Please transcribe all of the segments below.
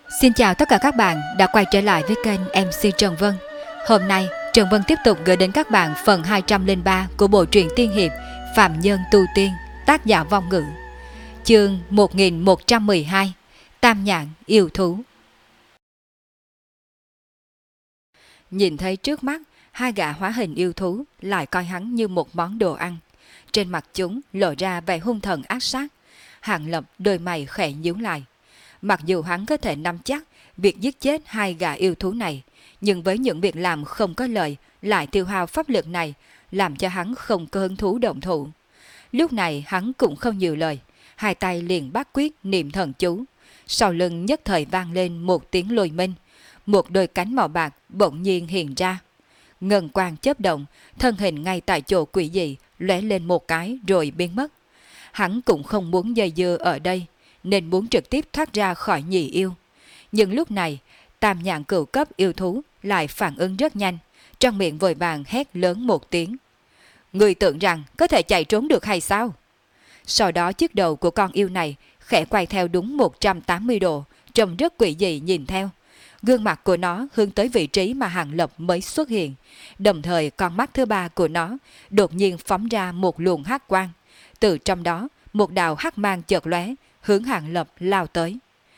Xin chào tất cả các bạn đã quay trở lại với kênh MC Trần Vân. Hôm nay, Trần Vân tiếp tục gửi đến các bạn phần 203 của bộ truyện tiên hiệp Phạm Nhân Tu Tiên, tác giả Vong Ngữ. Chương 1112, Tam Nhãn Yêu Thú. Nhìn thấy trước mắt, hai gã hóa hình yêu thú lại coi hắn như một món đồ ăn. Trên mặt chúng lộ ra vẻ hung thần ác sát. Hàng Lập đôi mày khẽ nhíu lại. Mặc dù hắn có thể nắm chắc việc giết chết hai gã yêu thú này, nhưng với những việc làm không có lợi lại tiêu hao pháp lực này, làm cho hắn không có hứng thú động thủ. Lúc này hắn cũng không nhiều lời, hai tay liền bắt quyết niệm thần chú. Sau lưng nhất thời vang lên một tiếng lôi minh, một đôi cánh màu bạc bỗng nhiên hiện ra. Ngân quang chớp động, thân hình ngay tại chỗ quỷ dị lóe lên một cái rồi biến mất. Hắn cũng không muốn dây dưa ở đây, nên muốn trực tiếp thoát ra khỏi nhị yêu. Nhưng lúc này, tam nhãn cửu cấp yêu thú lại phản ứng rất nhanh, trong miệng vội vàng hét lớn một tiếng. Người tưởng rằng có thể chạy trốn được hay sao? Sau đó chiếc đầu của con yêu này khẽ quay theo đúng 180 độ, trông rất quỷ dị nhìn theo. Gương mặt của nó hướng tới vị trí mà Hàng Lập mới xuất hiện, đồng thời con mắt thứ ba của nó đột nhiên phóng ra một luồng hắc quang. Từ trong đó, một đạo hắc mang chợt lóe, hướng Hàng Lập lao tới.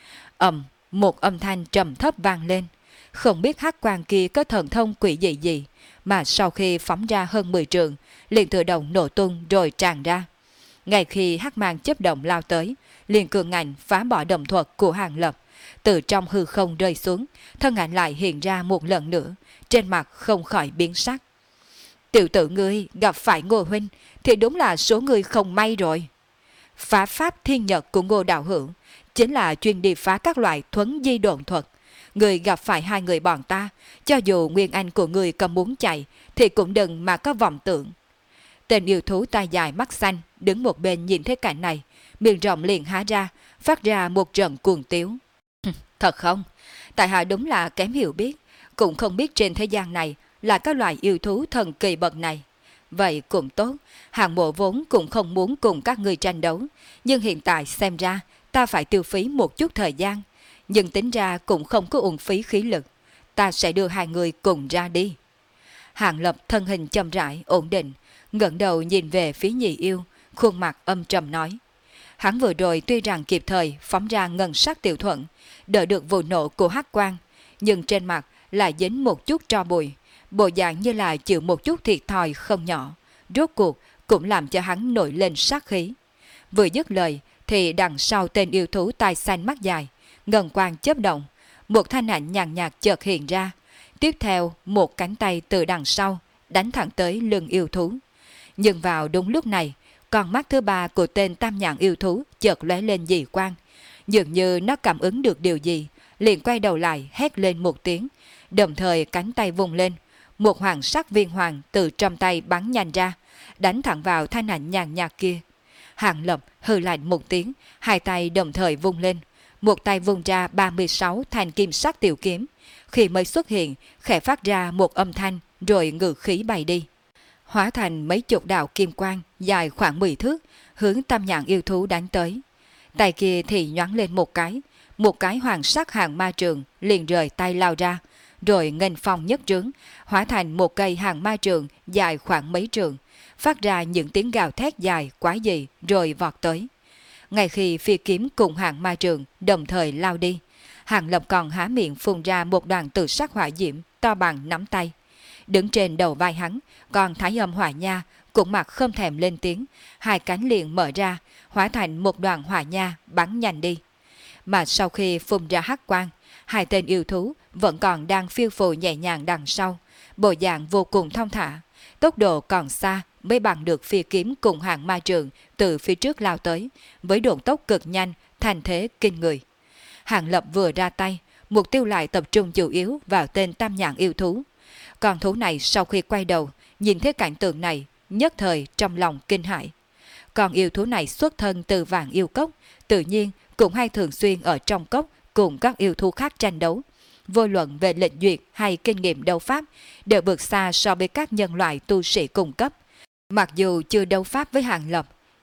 Một âm thanh trầm thấp vang lên. Không biết hắc quang kia có thần thông quỷ dị gì, mà sau khi phóng ra hơn 10 trượng, liền tự động nổ tung rồi tràn ra. Ngay khi hắc mang chớp động lao tới, liền cường ảnh phá bỏ động thuật của Hàng Lập, từ trong hư không rơi xuống, thân ảnh lại hiện ra một lần nữa, trên mặt không khỏi biến sắc. Tiểu tử ngươi gặp phải Ngô huynh thì đúng là số ngươi không may rồi. Phá pháp thiên nhật của Ngô đạo hữu chính là chuyên đi phá các loại thuấn di độn thuật. Người gặp phải hai người bọn ta, cho dù nguyên anh của người có muốn chạy thì cũng đừng mà có vọng tưởng. Tên yêu thú tai dài mắt xanh đứng một bên nhìn thấy cảnh này, miệng rộng liền há ra, phát ra một trận cuồng tiếu. Thật không? Tại hạ đúng là kém hiểu biết, cũng không biết trên thế gian này là các loại yêu thú thần kỳ bậc này. Vậy cũng tốt, hạng mộ vốn cũng không muốn cùng các người tranh đấu, nhưng hiện tại xem ra ta phải tiêu phí một chút thời gian, nhưng tính ra cũng không có uổng phí khí lực. Ta sẽ đưa hai người cùng ra đi. Hàng Lập thân hình chậm rãi, ổn định, ngẩng đầu nhìn về phía nhị yêu, khuôn mặt âm trầm nói. Hắn vừa rồi tuy rằng kịp thời phóng ra ngân sắc tiểu thuận, đỡ được vụ nổ của hắc quang, nhưng trên mặt lại dính một chút tro bụi, bộ dạng như là chịu một chút thiệt thòi không nhỏ, rốt cuộc cũng làm cho hắn nổi lên sát khí. Vừa dứt lời thì đằng sau tên yêu thú tai xanh mắt dài, ngân quang chớp động, một thanh ảnh nhàn nhạt chợt hiện ra, tiếp theo một cánh tay từ đằng sau đánh thẳng tới lưng yêu thú. Nhưng vào đúng lúc này, con mắt thứ ba của tên tam nhãn yêu thú chợt lóe lên dị quang, dường như nó cảm ứng được điều gì, liền quay đầu lại hét lên một tiếng, đồng thời cánh tay vùng lên, một hoàng sắc viên hoàng từ trong tay bắn nhanh ra, đánh thẳng vào thanh ảnh nhàn nhạt kia. Hàng Lập hừ lạnh một tiếng, hai tay đồng thời vung lên, một tay vung ra 36 thanh kim sắc tiểu kiếm, khi mới xuất hiện khẽ phát ra một âm thanh rồi ngự khí bay đi, hóa thành mấy chục đạo kim quang dài khoảng 10 thước, hướng tam nhãn yêu thú đánh tới. Tay kia thì nhoáng lên một cái hoàng sắc hàng ma trường liền rời tay lao ra, rồi nghênh phong nhất trướng, hóa thành một cây hàng ma trường dài khoảng mấy trường, phát ra những tiếng gào thét dài quái dị rồi vọt tới. Ngay khi phi kiếm cùng hàng ma trường đồng thời lao đi, Hàng Lập còn há miệng phun ra một đoàn tự sắc hỏa diễm to bằng nắm tay. Đứng trên đầu vai hắn, còn Thái Âm Hỏa Nha cũng mặt không thèm lên tiếng, hai cánh liền mở ra, hóa thành một đoàn hỏa nha bắn nhanh đi. Mà sau khi phun ra hắc quang, hai tên yêu thú vẫn còn đang phiêu phù nhẹ nhàng đằng sau, bộ dạng vô cùng thong thả, tốc độ còn xa mới bằng được phi kiếm cùng hàng ma trường từ phía trước lao tới, với độ tốc cực nhanh, thành thế kinh người. Hàng Lập vừa ra tay, mục tiêu lại tập trung chủ yếu vào tên tam nhãn yêu thú. Con thú này sau khi quay đầu, nhìn thấy cảnh tượng này, nhất thời trong lòng kinh hãi. Con yêu thú này xuất thân từ Vạn Yêu Cốc, tự nhiên cũng hay thường xuyên ở trong cốc cùng các yêu thú khác tranh đấu. Vô luận về lệnh duyệt hay kinh nghiệm đấu pháp đều vượt xa so với các nhân loại tu sĩ cùng cấp. Mặc dù chưa đấu pháp với Hàng Lập,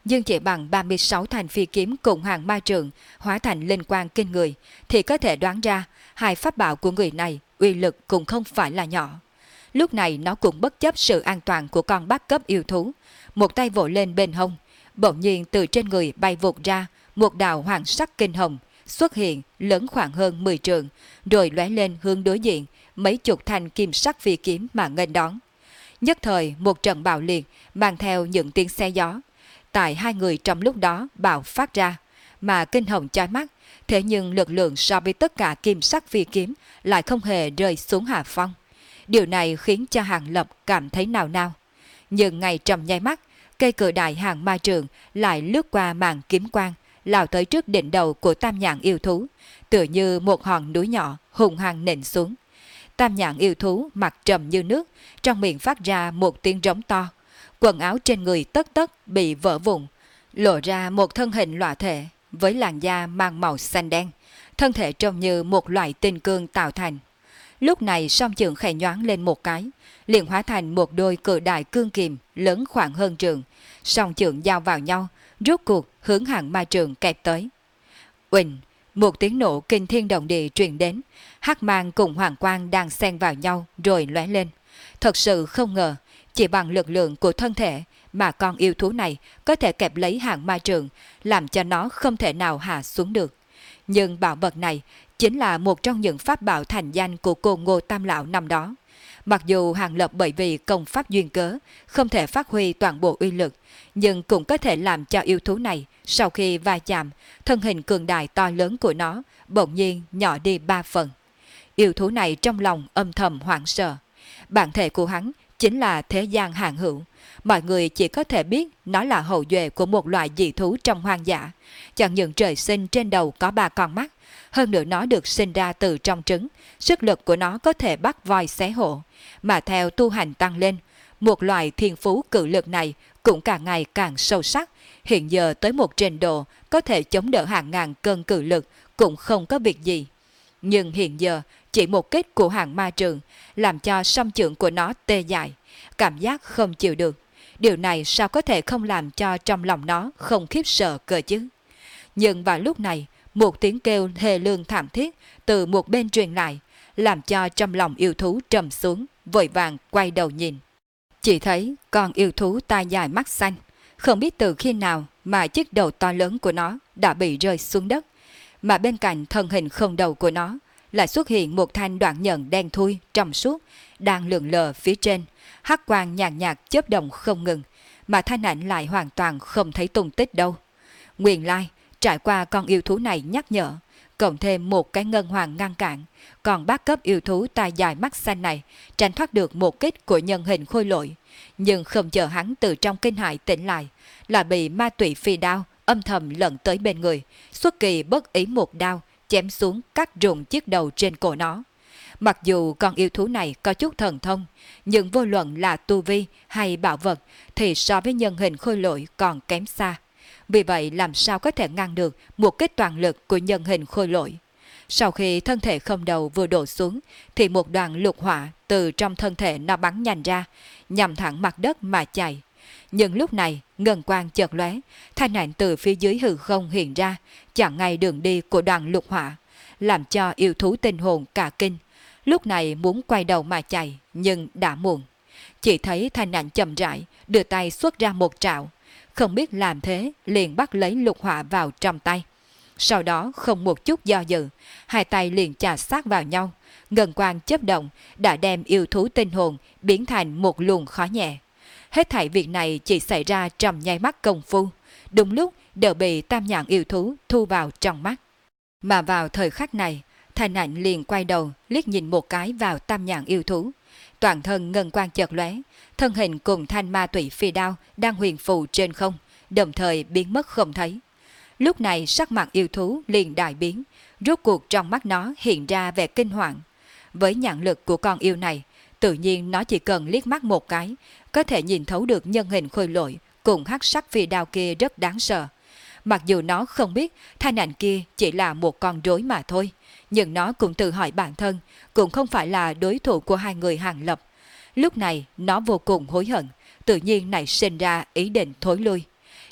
nhưng chỉ bằng 36 thanh phi kiếm cùng hàng ma trượng hóa thành linh quang kinh người, thì có thể đoán ra hai pháp bảo của người này uy lực cũng không phải là nhỏ. Lúc này nó cũng bất chấp sự an toàn của con bát cấp yêu thú, một tay vỗ lên bên hông, bỗng nhiên từ trên người bay vụt ra một đạo hoàng sắc kinh hồng xuất hiện lớn khoảng hơn 10 trượng, rồi lóe lên hướng đối diện mấy chục thanh kim sắc phi kiếm mà nghênh đón. Nhất thời một trận bạo liệt mang theo những tiếng xe gió tại hai người trong lúc đó bạo phát ra, mà kinh hồng chói mắt, thế nhưng lực lượng so với tất cả kim sắc phi kiếm lại không hề rơi xuống hạ phong. Điều này khiến cho Hàng Lập cảm thấy nao nao. Nhưng ngay trong nháy mắt, cây cự đại hàng ma trường lại lướt qua màn kiếm quang, lao tới trước đỉnh đầu của tam nhãn yêu thú, tựa như một hòn núi nhỏ hùng hăng nện xuống. Tam nhãn yêu thú mặt trầm như nước, trong miệng phát ra một tiếng rống to. Quần áo trên người tất tất bị vỡ vụn, lộ ra một thân hình loạ thể với làn da mang màu xanh đen, thân thể trông như một loại tinh cương tạo thành. Lúc này song trường khẽ nhoáng lên một cái, liền hóa thành một đôi cự đại cương kìm lớn khoảng hơn trường, song trường giao vào nhau, rốt cuộc hướng hàng ma trường kẹp tới. Uỳnh, một tiếng nổ kinh thiên động địa truyền đến, hắc mang cùng hoàng quang đang xen vào nhau rồi lóe lên. Thật sự không ngờ, chỉ bằng lực lượng của thân thể mà con yêu thú này có thể kẹp lấy hàng ma trường, làm cho nó không thể nào hạ xuống được. Nhưng bảo vật này chính là một trong những pháp bảo thành danh của cô Ngô Tam Lão năm đó. Mặc dù Hàng Lập bởi vì công pháp duyên cớ không thể phát huy toàn bộ uy lực, nhưng cũng có thể làm cho yêu thú này sau khi va chạm, thân hình cường đại to lớn của nó bỗng nhiên nhỏ đi 3 phần. Yêu thú này trong lòng âm thầm hoảng sợ. Bản thể của hắn chính là thế gian hạn hữu. Mọi người chỉ có thể biết nó là hậu duệ của một loại dị thú trong hoang dã. Chẳng những trời sinh trên đầu có 3 con mắt, hơn nữa nó được sinh ra từ trong trứng, sức lực của nó có thể bắt voi xé hổ. Mà theo tu hành tăng lên, một loại thiên phú cự lực này cũng càng ngày càng sâu sắc, hiện giờ tới một trình độ có thể chống đỡ hàng ngàn cân cự lực cũng không có việc gì. Nhưng hiện giờ chỉ một kích của hàng ma trường làm cho song chưởng của nó tê dại, cảm giác không chịu được. Điều này sao có thể không làm cho trong lòng nó không khiếp sợ cơ chứ? Nhưng vào lúc này, một tiếng kêu thê lương thảm thiết từ một bên truyền lại, làm cho trong lòng yêu thú trầm xuống, vội vàng quay đầu nhìn. Chỉ thấy con yêu thú tai dài mắt xanh, không biết từ khi nào mà chiếc đầu to lớn của nó đã bị rơi xuống đất, mà bên cạnh thân hình không đầu của nó lại xuất hiện một thanh đoạn nhận đen thui trong suốt đang lượn lờ phía trên, hắc quang nhàn nhạt chớp động không ngừng, mà thanh ảnh lại hoàn toàn không thấy tung tích đâu. Nguyên lai trải qua con yêu thú này nhắc nhở, cộng thêm một cái ngân hoàng ngăn cản, còn bát cấp yêu thú tai dài mắt xanh này tránh thoát được một kích của nhân hình khôi lỗi, nhưng không chờ hắn từ trong kinh hãi tỉnh lại, là bị ma tụy phi đao âm thầm lẫn tới bên người, xuất kỳ bất ý một đao chém xuống cắt rụng chiếc đầu trên cổ nó. Mặc dù con yêu thú này có chút thần thông, nhưng vô luận là tu vi hay bảo vật thì so với nhân hình khôi lỗi còn kém xa. Vì vậy làm sao có thể ngăn được một kích toàn lực của nhân hình khôi lỗi. Sau khi thân thể không đầu vừa đổ xuống, thì một đoàn lục hỏa từ trong thân thể nó bắn nhanh ra, nhằm thẳng mặt đất mà chạy. Nhưng lúc này, ngân quang chợt lóe, thanh ảnh từ phía dưới hư không hiện ra, chặn ngay đường đi của đoàn lục hỏa, làm cho yêu thú tinh hồn cả kinh. Lúc này muốn quay đầu mà chạy, nhưng đã muộn. Chỉ thấy thanh ảnh chậm rãi, đưa tay xuất ra một trảo, không biết làm thế, liền bắt lấy lục hỏa vào trong tay. Sau đó không một chút do dự, hai tay liền chà sát vào nhau, ngân quang chớp động đã đem yêu thú tinh hồn biến thành một luồng khói nhẹ. Hết thảy việc này chỉ xảy ra trong nháy mắt công phu, đúng lúc đều bị tam nhãn yêu thú thu vào trong mắt. Mà vào thời khắc này, thanh ảnh liền quay đầu liếc nhìn một cái vào tam nhãn yêu thú. Toàn thân ngân quang chợt lóe, thân hình cùng thanh ma tụy phi đao đang huyền phù trên không, đồng thời biến mất không thấy. Lúc này sắc mặt yêu thú liền đại biến, rốt cuộc trong mắt nó hiện ra vẻ kinh hoàng. Với nhãn lực của con yêu này, tự nhiên nó chỉ cần liếc mắt một cái, có thể nhìn thấu được nhân hình khôi lỗi cùng hắc sắc phi đao kia rất đáng sợ. Mặc dù nó không biết thanh ảnh kia chỉ là một con rối mà thôi, nhưng nó cũng tự hỏi bản thân, cũng không phải là đối thủ của hai người Hàng Lập. Lúc này nó vô cùng hối hận, tự nhiên nảy sinh ra ý định thối lui.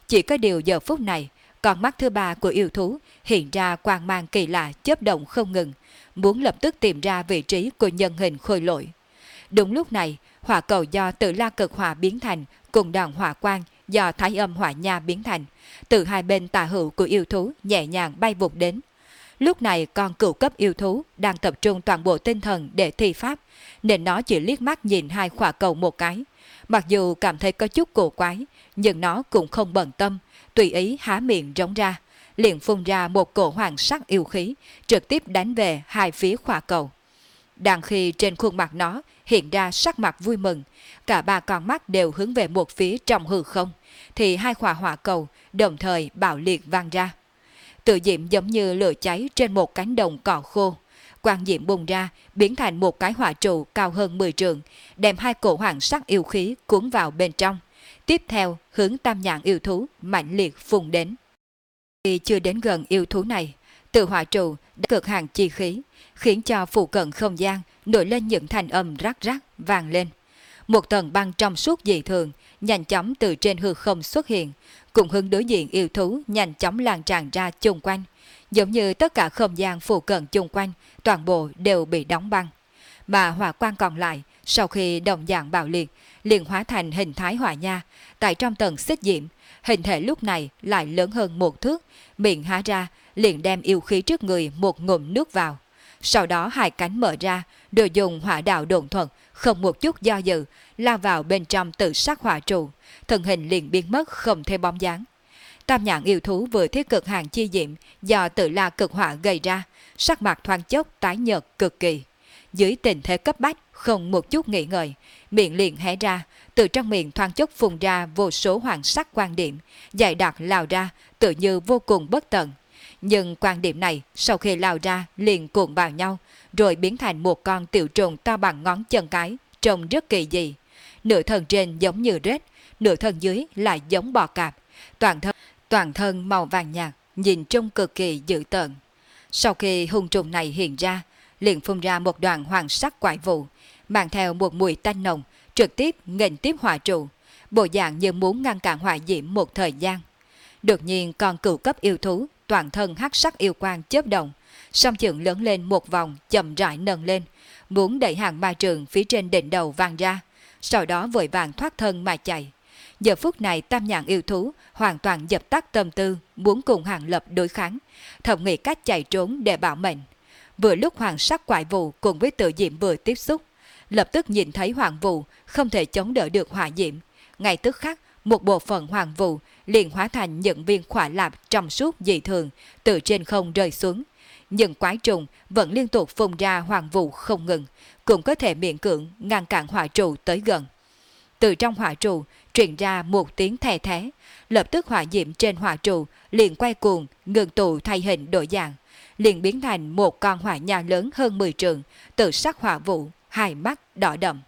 Chỉ có điều giờ phút này, con mắt thứ ba của yêu thú hiện ra quang mang kỳ lạ chớp động không ngừng, muốn lập tức tìm ra vị trí của nhân hình khôi lỗi. Đúng lúc này, hỏa cầu do Tử La Cực Hỏa biến thành cùng đoàn hỏa quang do Thái Âm Hỏa Nha biến thành, từ hai bên tả hữu của yêu thú nhẹ nhàng bay vụt đến. Lúc này con cửu cấp yêu thú đang tập trung toàn bộ tinh thần để thi pháp, nên nó chỉ liếc mắt nhìn hai hỏa cầu một cái. Mặc dù cảm thấy có chút cổ quái, nhưng nó cũng không bận tâm, tùy ý há miệng rống ra, liền phun ra một cổ hoàng sắc yêu khí, trực tiếp đánh về hai phía hỏa cầu. Đang khi trên khuôn mặt nó hiện ra sắc mặt vui mừng, cả ba con mắt đều hướng về một phía trong hư không, thì hai quả hỏa cầu đồng thời bạo liệt vang ra. Tự diệm giống như lửa cháy trên một cánh đồng cỏ khô. Quang diệm bùng ra, biến thành một cái hỏa trụ cao hơn 10 trượng, đem hai cổ hoàng sắc yêu khí cuốn vào bên trong. Tiếp theo, hướng tam nhãn yêu thú mạnh liệt phun đến. Khi chưa đến gần yêu thú này, từ hỏa trụ đã cực hàng chi khí, khiến cho phụ cận không gian nổi lên những thanh âm rắc rắc vang lên. Một tầng băng trong suốt dị thường nhanh chóng từ trên hư không xuất hiện, cùng hướng đối diện yêu thú nhanh chóng lan tràn ra chung quanh, giống như tất cả không gian phụ cận chung quanh toàn bộ đều bị đóng băng. Mà hỏa quang còn lại sau khi đồng dạng bạo liệt liền hóa thành hình thái hỏa nha, tại trong tầng xích diệm, hình thể lúc này lại lớn hơn một thước, miệng há ra liền đem yêu khí trước người một ngụm nước vào. Sau đó hai cánh mở ra, rồi dùng hỏa đạo độn thuật, không một chút do dự, lao vào bên trong tự sắc hỏa trụ, thân hình liền biến mất không thấy bóng dáng. Tam nhãn yêu thú vừa thiết cực hàng chi diệm do Tử La Cực Hỏa gây ra, sắc mặt thoáng chốc tái nhợt cực kỳ. Dưới tình thế cấp bách, không một chút nghĩ ngợi, miệng liền hé ra, từ trong miệng thoáng chốc phun ra vô số hoàng sắc quan điểm, dày đặc lao ra, tự như vô cùng bất tận. Nhưng quan điểm này sau khi lao ra liền cuộn vào nhau, rồi biến thành một con tiểu trùng to bằng ngón chân cái, trông rất kỳ dị. Nửa thân trên giống như rết, nửa thân dưới lại giống bò cạp, toàn thân màu vàng nhạt, nhìn trông cực kỳ dữ tợn. Sau khi hung trùng này hiện ra, liền phun ra một đoàn hoàng sắc quái vụ, mang theo một mùi tanh nồng, trực tiếp nghênh tiếp hỏa trụ, bộ dạng như muốn ngăn cản hỏa diễm một thời gian. Đột nhiên con cửu cấp yêu thú toàn thân hắc sắc yêu quang chớp động, song chưởng lớn lên một vòng chậm rãi nâng lên, muốn đẩy hàng ma trường phía trên đỉnh đầu vang ra, sau đó vội vàng thoát thân mà chạy. Giờ phút này tam nhãn yêu thú hoàn toàn dập tắt tâm tư muốn cùng Hàng Lập đối kháng, thầm nghĩ cách chạy trốn để bảo mệnh. Vừa lúc hoàng sắc quái vụ cùng với tự diệm vừa tiếp xúc, lập tức nhìn thấy hoàng vụ không thể chống đỡ được hỏa diệm, ngay tức khắc một bộ phận hoàng vụ liền hóa thành những viên khỏa lạp trong suốt dị thường từ trên không rơi xuống. Nhưng quái trùng vẫn liên tục phun ra hoàng vụ không ngừng, cũng có thể miễn cưỡng ngăn cản hỏa trụ tới gần. Từ trong hỏa trụ truyền ra một tiếng thè thé, lập tức hỏa diệm trên hỏa trụ liền quay cuồng, ngừng tụ thay hình đổi dạng, liền biến thành một con hỏa nha lớn hơn 10 trượng, tự sắc hỏa vụ, hai mắt đỏ đậm.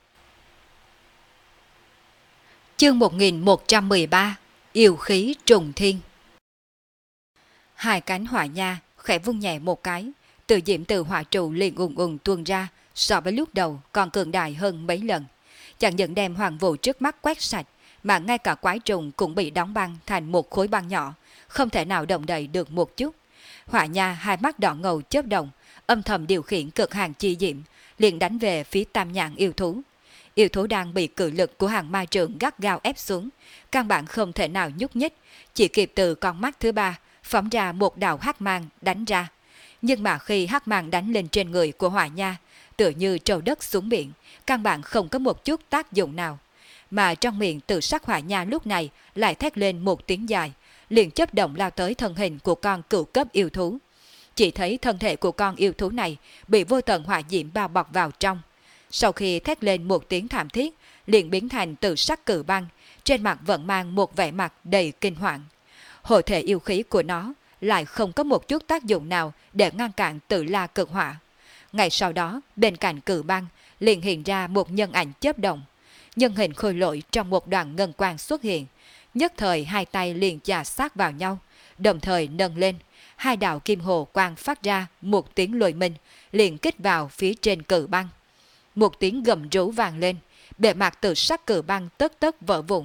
Chương 1113 Yêu khí trùng thiên. Hai cánh hỏa nha khẽ vung nhẹ một cái, tự diệm từ hỏa trụ liền ùng ùng tuôn ra, so với lúc đầu còn cường đại hơn mấy lần. Chẳng những đem hoàng vụ trước mắt quét sạch, mà ngay cả quái trùng cũng bị đóng băng thành một khối băng nhỏ, không thể nào động đậy được một chút. Hỏa nha hai mắt đỏ ngầu chớp động, âm thầm điều khiển cực hàng chi diệm, liền đánh về phía tam nhãn yêu thú. Yêu thú đang bị cự lực của hàng ma trượng gắt gao ép xuống, căn bản không thể nào nhúc nhích, chỉ kịp từ con mắt thứ ba phóng ra một đạo hắc mang đánh ra. Nhưng mà khi hắc mang đánh lên trên người của hỏa nha, tựa như trầu đất xuống biển, căn bản không có một chút tác dụng nào. Mà trong miệng tự sắc hỏa nha lúc này lại thét lên một tiếng dài, liền chớp động lao tới thân hình của con cửu cấp yêu thú. Chỉ thấy thân thể của con yêu thú này bị vô tận hỏa diễm bao bọc vào trong. Sau khi thét lên một tiếng thảm thiết, liền biến thành tự sắc cử băng, trên mặt vẫn mang một vẻ mặt đầy kinh hoàng. Hộ thể yêu khí của nó lại không có một chút tác dụng nào để ngăn cản Tử La Cực Hỏa. Ngay sau đó, bên cạnh cử băng liền hiện ra một nhân ảnh chớp động. Nhân hình khôi lỗi trong một đoàn ngân quang xuất hiện, nhất thời hai tay liền chà sát vào nhau, đồng thời nâng lên, hai đạo kim hồ quang phát ra một tiếng lôi minh, liền kích vào phía trên cử băng. Một tiếng gầm rú vang lên, bề mặt tự sắc cử băng tất tất vỡ vụn,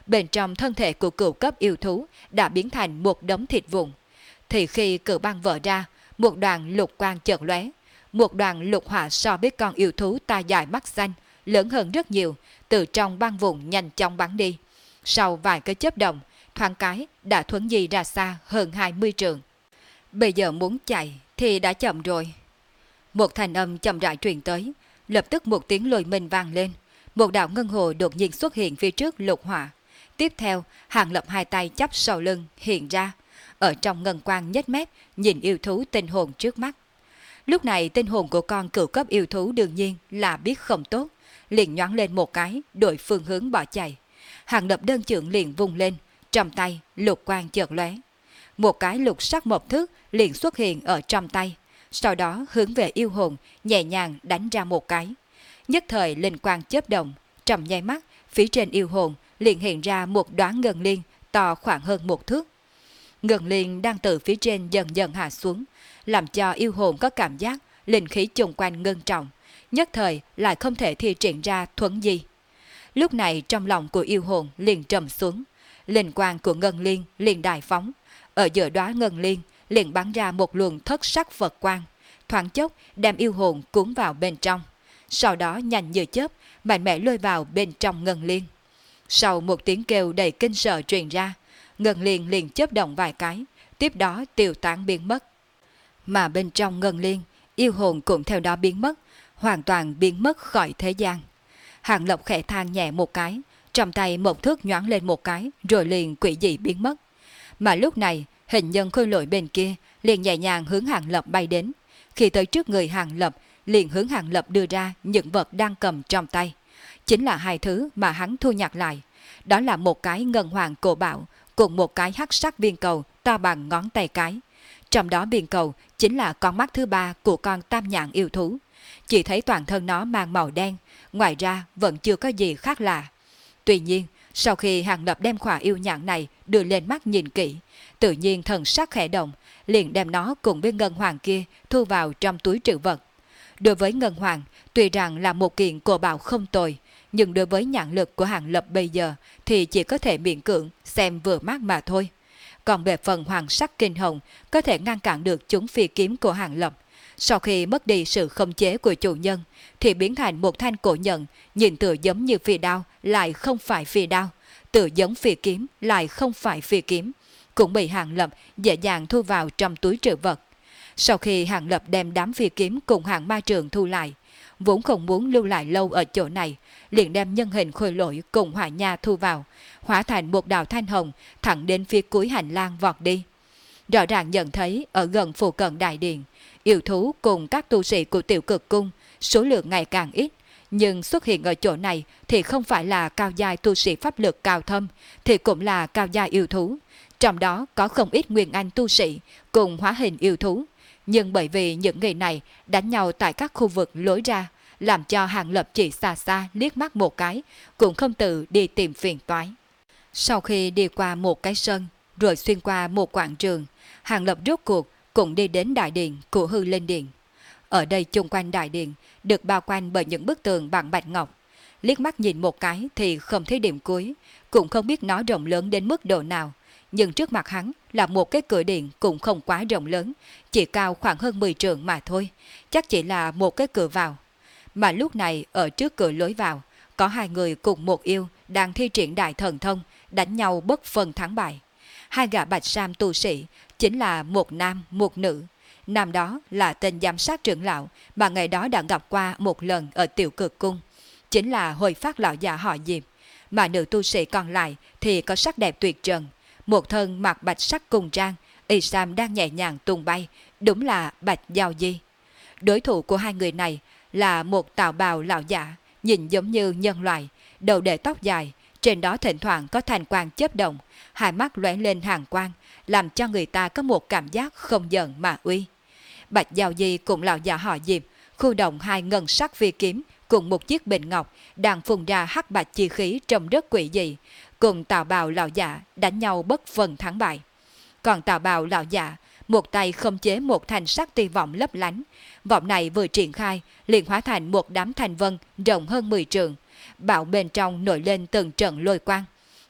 bên trong thân thể của cửu cấp yêu thú đã biến thành một đống thịt vụn. Thì khi cự băng vỡ ra, một đoàn lục quang chợt lóe, một đoàn lục hỏa so với con yêu thú tai dài mắt xanh, lớn hơn rất nhiều, từ trong băng vụn nhanh chóng bắn đi. Sau vài cái chớp động, thoáng cái đã thuấn di ra xa hơn 20 trượng. Bây giờ muốn chạy thì đã chậm rồi. Một thanh âm chậm rãi truyền tới, lập tức một tiếng lôi minh vang lên. Một đạo ngân hồ đột nhiên xuất hiện phía trước lục hỏa. Tiếp theo, Hàng Lập hai tay chắp sau lưng hiện ra, ở trong ngân quang nhếch mép nhìn yêu thú tinh hồn trước mắt. Lúc này tinh hồn của con cửu cấp yêu thú đương nhiên là biết không tốt, liền nhoáng lên một cái, đổi phương hướng bỏ chạy. Hàng Lập đơn chưởng liền vung lên, trong tay lục quang chợt lóe. Một cái lục sắc mộc thước liền xuất hiện ở trong tay, sau đó hướng về yêu hồn nhẹ nhàng đánh ra một cái. Nhất thời linh quang chớp động, trong nháy mắt phía trên yêu hồn liền hiện ra một đóa ngân liên to khoảng hơn một thước. Ngân liên đang từ phía trên dần dần hạ xuống, làm cho yêu hồn có cảm giác linh khí chung quanh ngưng trọng, nhất thời lại không thể thi triển ra thuấn di. Lúc này trong lòng của yêu hồn liền trầm xuống, linh quang của ngân liên liền đại phóng, ở giữa đóa ngân liên liền bắn ra một luồng thất sắc Phật quang, thoáng chốc đem yêu hồn cuốn vào bên trong, sau đó nhanh như chớp mạnh mẽ lôi vào bên trong ngân liên. Sau một tiếng kêu đầy kinh sợ truyền ra, ngân liên liền chớp động vài cái, tiếp đó tiêu tán biến mất. Mà bên trong ngân liên, yêu hồn cũng theo đó biến mất, hoàn toàn biến mất khỏi thế gian. Hàng Lập khẽ than nhẹ một cái, trong tay một thước nhoáng lên một cái, rồi liền quỷ dị biến mất. Mà lúc này, hình nhân khôi lỗi bên kia liền nhẹ nhàng hướng Hàng Lập bay đến. Khi tới trước người Hàng Lập, liền hướng Hàng Lập đưa ra những vật đang cầm trong tay. Chính là hai thứ mà hắn thu nhặt lại. Đó là một cái ngân hoàng cổ bảo cùng một cái hắc sắc viên cầu to bằng ngón tay cái. Trong đó viên cầu chính là con mắt thứ ba của con tam nhãn yêu thú. Chỉ thấy toàn thân nó mang màu đen, ngoài ra vẫn chưa có gì khác lạ. Tuy nhiên, sau khi Hàng Lập đem khỏa yêu nhãn này đưa lên mắt nhìn kỹ, tự nhiên thần sắc khẽ động, liền đem nó cùng với ngân hoàng kia thu vào trong túi trữ vật. Đối với ngân hoàng, tuy rằng là một kiện cổ bảo không tồi, nhưng đối với nhãn lực của Hàng Lập bây giờ thì chỉ có thể miễn cưỡng xem vừa mắt mà thôi. Còn về phần hoàng sắc kinh hồng có thể ngăn cản được chúng phi kiếm của Hàng Lập. Sau khi mất đi sự khống chế của chủ nhân thì biến thành một thanh cổ nhận, nhìn tựa giống như phi đao lại không phải phi đao, tựa giống phi kiếm lại không phải phi kiếm, cũng bị Hàng Lập dễ dàng thu vào trong túi trữ vật. Sau khi Hàng Lập đem đám phi kiếm cùng hàng ma trường thu lại, vốn không muốn lưu lại lâu ở chỗ này, liền đem nhân hình khôi lỗi cùng hỏa nha thu vào, hóa thành một đạo thanh hồng thẳng đến phía cuối hành lang vọt đi. Rõ ràng nhận thấy ở gần phụ cận đại điện, yêu thú cùng các tu sĩ của Tiểu Cực Cung số lượng ngày càng ít, nhưng xuất hiện ở chỗ này thì không phải là cao giai tu sĩ pháp lực cao thâm, thì cũng là cao giai yêu thú. Trong đó có không ít nguyên anh tu sĩ cùng hóa hình yêu thú, nhưng bởi vì những người này đánh nhau tại các khu vực lối ra, làm cho Hàng Lập chỉ xa xa liếc mắt một cái, cũng không tự đi tìm phiền toái. Sau khi đi qua một cái sân, rồi xuyên qua một quảng trường, Hàng Lập rốt cuộc cũng đi đến đại điện của Hư Linh Điện. Ở đây chung quanh đại điện được bao quanh bởi những bức tường bằng bạch ngọc. Liếc mắt nhìn một cái thì không thấy điểm cuối, cũng không biết nó rộng lớn đến mức độ nào. Nhưng trước mặt hắn là một cái cửa điện cũng không quá rộng lớn, chỉ cao khoảng hơn 10 trượng mà thôi, chắc chỉ là một cái cửa vào. Mà lúc này ở trước cửa lối vào, có hai người cùng một yêu đang thi triển đại thần thông, đánh nhau bất phân thắng bại. Hai gã bạch sam tu sĩ chính là một nam một nữ. Nam đó là tên giám sát trưởng lão mà ngày đó đã gặp qua một lần ở Tiểu Cực Cung, chính là Hồi Phát lão già họ Diệp. Mà nữ tu sĩ còn lại thì có sắc đẹp tuyệt trần, một thân mặc bạch sắc cùng trang, y sam đang nhẹ nhàng tung bay, đúng là Bạch Giao Di. Đối thủ của hai người này là một tào bào lão giả, nhìn giống như nhân loại, đầu để tóc dài, trên đó thỉnh thoảng có thanh quang chớp động, hai mắt lóe lên hàn quang, làm cho người ta có một cảm giác không giận mà uy. Bạch Giao Di cùng lão giả họ Diệp khu động hai ngân sắc phi kiếm cùng một chiếc bình ngọc đang phun ra hắc bạch chi khí trông rất quỷ dị, cùng tào bào lão giả đánh nhau bất phân thắng bại. Còn tào bào lão giả một tay khống chế một thanh sắc ti vọng lấp lánh, vọng này vừa triển khai liền hóa thành một đám thanh vân rộng hơn 10 trượng, bạo bên trong nổi lên từng trận lôi quang.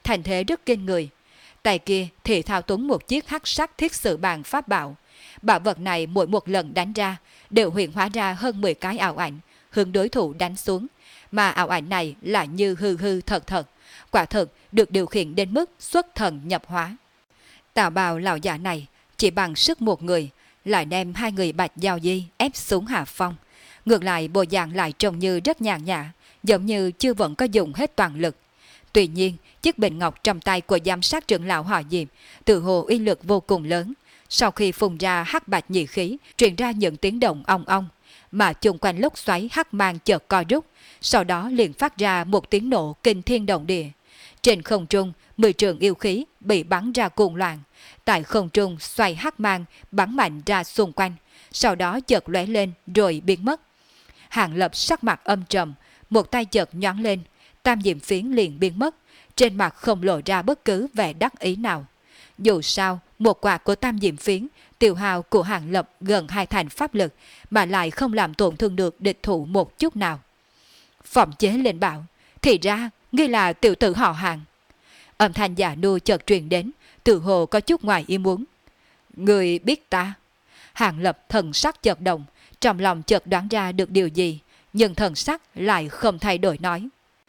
thành thế rất kinh người. Tay kia thì thao túng một chiếc hắc sắc thiết sự bàn pháp bảo. Bảo vật này mỗi một lần đánh ra đều hiện hóa ra hơn 10 cái ảo ảnh, hướng đối thủ đánh xuống. Mà ảo ảnh này là như hư hư thật thật, quả thực được điều khiển đến mức xuất thần nhập hóa. Tào bào lão giả này chỉ bằng sức một người, lại đem hai người Bạch Giao Di ép xuống hạ phong. Ngược lại bộ dạng lại trông như rất nhàn nhã, giống như chưa vẫn có dùng hết toàn lực. Tuy nhiên, chiếc bình ngọc trong tay của giám sát trưởng lão họ Diệp tự hồ uy lực vô cùng lớn. Sau khi phun ra hắc bạch nhị khí, truyền ra những tiếng động ong ong, mà chung quanh lốc xoáy hắc mang chợt co rút, sau đó liền phát ra một tiếng nổ kinh thiên động địa. Trên không trung, 10 trường yêu khí bị bắn ra cuồng loạn, tại không trung xoay hắc mang bắn mạnh ra xung quanh, sau đó chợt lóe lên rồi biến mất. Hàng Lập sắc mặt âm trầm, một tay chợt nhoáng lên, tam diệm phiến liền biến mất, trên mặt không lộ ra bất cứ vẻ đắc ý nào. Dù sao, một quả của tam diệm phiến tiêu hao của Hàng Lập gần 2 thành pháp lực, mà lại không làm tổn thương được địch thủ một chút nào. Phòng chế lên bảo, thì ra ngươi là tiểu tử họ Hàng. Âm thanh giả nua chợt truyền đến, tự hồ có chút ngoài ý muốn. Ngươi biết ta? Hàng Lập thần sắc chợt động, trong lòng chợt đoán ra được điều gì, nhưng thần sắc lại không thay đổi nói.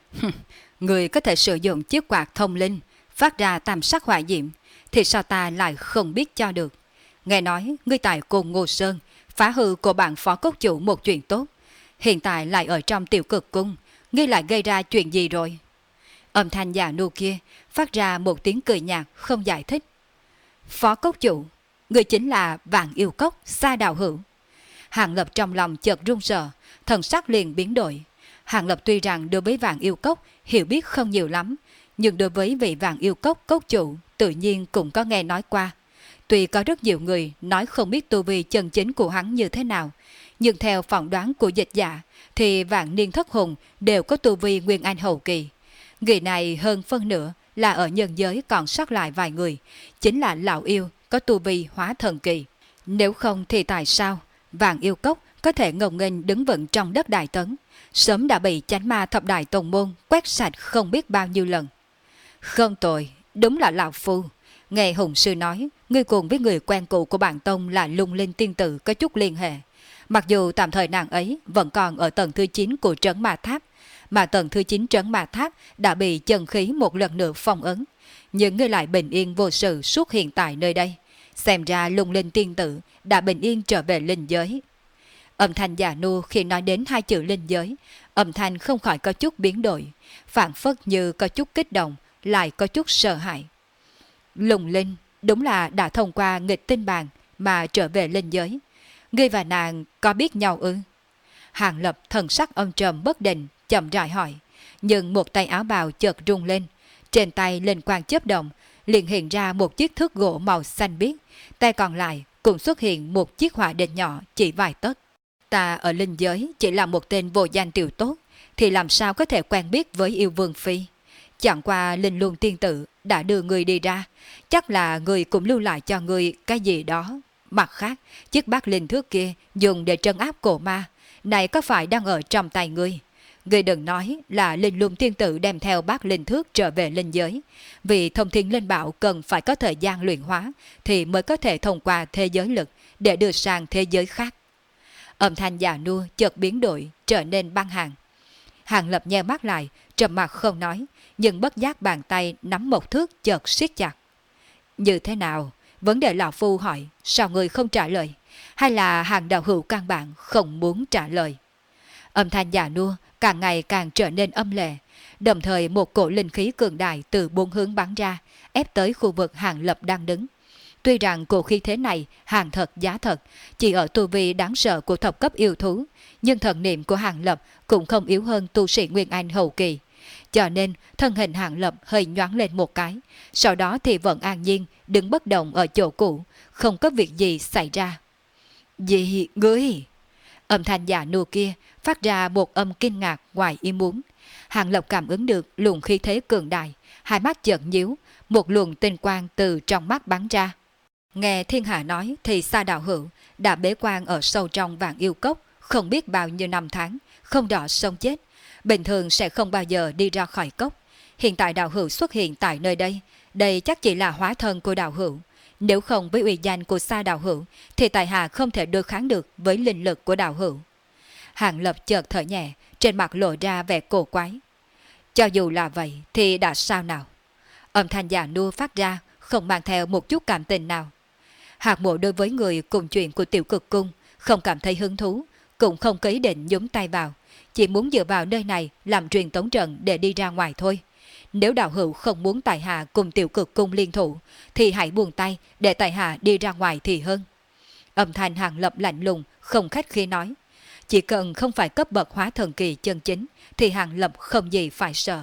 Ngươi có thể sử dụng chiếc quạt thông linh, phát ra tam sắc hỏa diệm, thì sao ta lại không biết cho được? Nghe nói ngươi tại Côn Ngô Sơn phá hư của bạn phó cốc chủ một chuyện tốt, hiện tại lại ở trong tiểu cực cung, ngươi lại gây ra chuyện gì rồi? Âm thanh già nua kia phát ra một tiếng cười nhạt không giải thích. Phó cốc chủ, người chính là Vạn Yêu Cốc Sa Đào Hữu. Hàng Lập trong lòng chợt run sợ, thần sắc liền biến đổi. Hàng Lập tuy rằng đối với Vạn Yêu Cốc hiểu biết không nhiều lắm, nhưng đối với vị Vạn Yêu Cốc cốc chủ tự nhiên cũng có nghe nói qua. Tuy có rất nhiều người nói không biết tu vi chân chính của hắn như thế nào, nhưng theo phỏng đoán của dịch giả thì Vạn Niên Thất Hùng đều có tu vi Nguyên Anh hậu kỳ. Người này hơn phân nửa là ở nhân giới còn sót lại vài người, chính là lão yêu có tu vi hóa thần kỳ. Nếu không thì tại sao Vạn Yêu Cốc có thể ngông nghênh đứng vững trong đất Đại Tấn, sớm đã bị chánh ma thập đại tông môn quét sạch không biết bao nhiêu lần. Không tồi, đúng là lão phu. Nghe Hùng sư nói, ngươi cùng với người quen cũ của bản tông là Lung Linh tiên tử có chút liên hệ. Mặc dù tạm thời nàng ấy vẫn còn ở tầng thứ 9 của trấn Ma Tháp, mà tầng thứ 9 trấn Ma Tháp đã bị chân khí một lần nữa phong ấn, nhưng ngươi lại bình yên vô sự suốt hiện tại nơi đây. Xem ra Lung Linh tiên tử đã bình yên trở về linh giới. Âm thanh già nua khi nói đến hai chữ linh giới, âm thanh không khỏi có chút biến đổi, phảng phất như có chút kích động, lại có chút sợ hãi. Lung Linh đúng là đã thông qua nghịch tinh bàn mà trở về linh giới. Ngươi và nàng có biết nhau ư? Hàng Lập thần sắc âm trầm bất định, chậm rãi hỏi, nhưng một tay áo bào chợt rung lên, trên tay linh quang chớp động, liền hiện ra một chiếc thước gỗ màu xanh biếc, tay còn lại cũng xuất hiện một chiếc hỏa đèn nhỏ chỉ vài tấc. Ta ở linh giới chỉ là một tên vô danh tiểu tốt, thì làm sao có thể quen biết với yêu vương phi? Chẳng qua Linh Luân tiên tử đã đưa người đi ra, chắc là người cũng lưu lại cho người cái gì đó. Mặt khác, chiếc bát linh thước kia dùng để trấn áp cổ ma, này có phải đang ở trong tay ngươi? Ngươi đừng nói là Linh Luân tiên tử đem theo bát linh thước trở về linh giới, vì thông thiên linh bảo cần phải có thời gian luyện hóa thì mới có thể thông qua thế giới lực để đưa sang thế giới khác. Âm thanh già nua chợt biến đổi, trở nên băng hàng. Hàng Lập nheo mắt lại, trầm mặc không nói, nhưng bất giác bàn tay nắm một thước chợt siết chặt. Như thế nào? Vấn đề lão phu hỏi, sao người không trả lời? Hay là Hàng đạo hữu căn bản không muốn trả lời? Âm thanh già nua càng ngày càng trở nên âm lệ, đồng thời một cổ linh khí cường đại từ bốn hướng bắn ra, ép tới khu vực Hàng Lập đang đứng. Tuy rằng cổ khí thế này hàng thật giá thật, chỉ ở tu vi đáng sợ của thập cấp yêu thú, nhưng thần niệm của Hàng Lập cũng không yếu hơn tu sĩ Nguyên Anh hậu kỳ. Cho nên thân hình Hàng Lập hơi nhoáng lên một cái, sau đó thì vẫn an nhiên đứng bất động ở chỗ cũ, không có việc gì xảy ra. Gì ngươi? Âm thanh già nua kia phát ra một âm kinh ngạc ngoài ý muốn. Hàng Lập cảm ứng được luồng khí thế cường đại, hai mắt chợt nhíu, một luồng tinh quang từ trong mắt bắn ra. Nghe thiên hạ nói thì Sa đạo hữu đã bế quan ở sâu trong Vạn Yêu Cốc không biết bao nhiêu năm tháng, không đỏ sông chết, bình thường sẽ không bao giờ đi ra khỏi cốc. Hiện tại đạo hữu xuất hiện tại nơi đây, đây chắc chỉ là hóa thân của đạo hữu. Nếu không với uy danh của Sa đạo hữu, thì tại hạ không thể đối kháng được với linh lực của đạo hữu. Hàng Lập chợt thở nhẹ, trên mặt lộ ra vẻ cổ quái. Cho dù là vậy thì đã sao nào? Âm thanh già nua phát ra, không mang theo một chút cảm tình nào. Hạc Mộ đối với người cùng chuyện của Tiểu Cực Cung không cảm thấy hứng thú, cũng không có ý định nhúng tay vào, chỉ muốn dựa vào nơi này làm truyền tống trận để đi ra ngoài thôi. Nếu đạo hữu không muốn tại hạ cùng Tiểu Cực Cung liên thủ, thì hãy buông tay để tại hạ đi ra ngoài thì hơn. Âm thanh Hàng Lập lạnh lùng, không khách khí nói. Chỉ cần không phải cấp bậc hóa thần kỳ chân chính, thì Hàng Lập không gì phải sợ.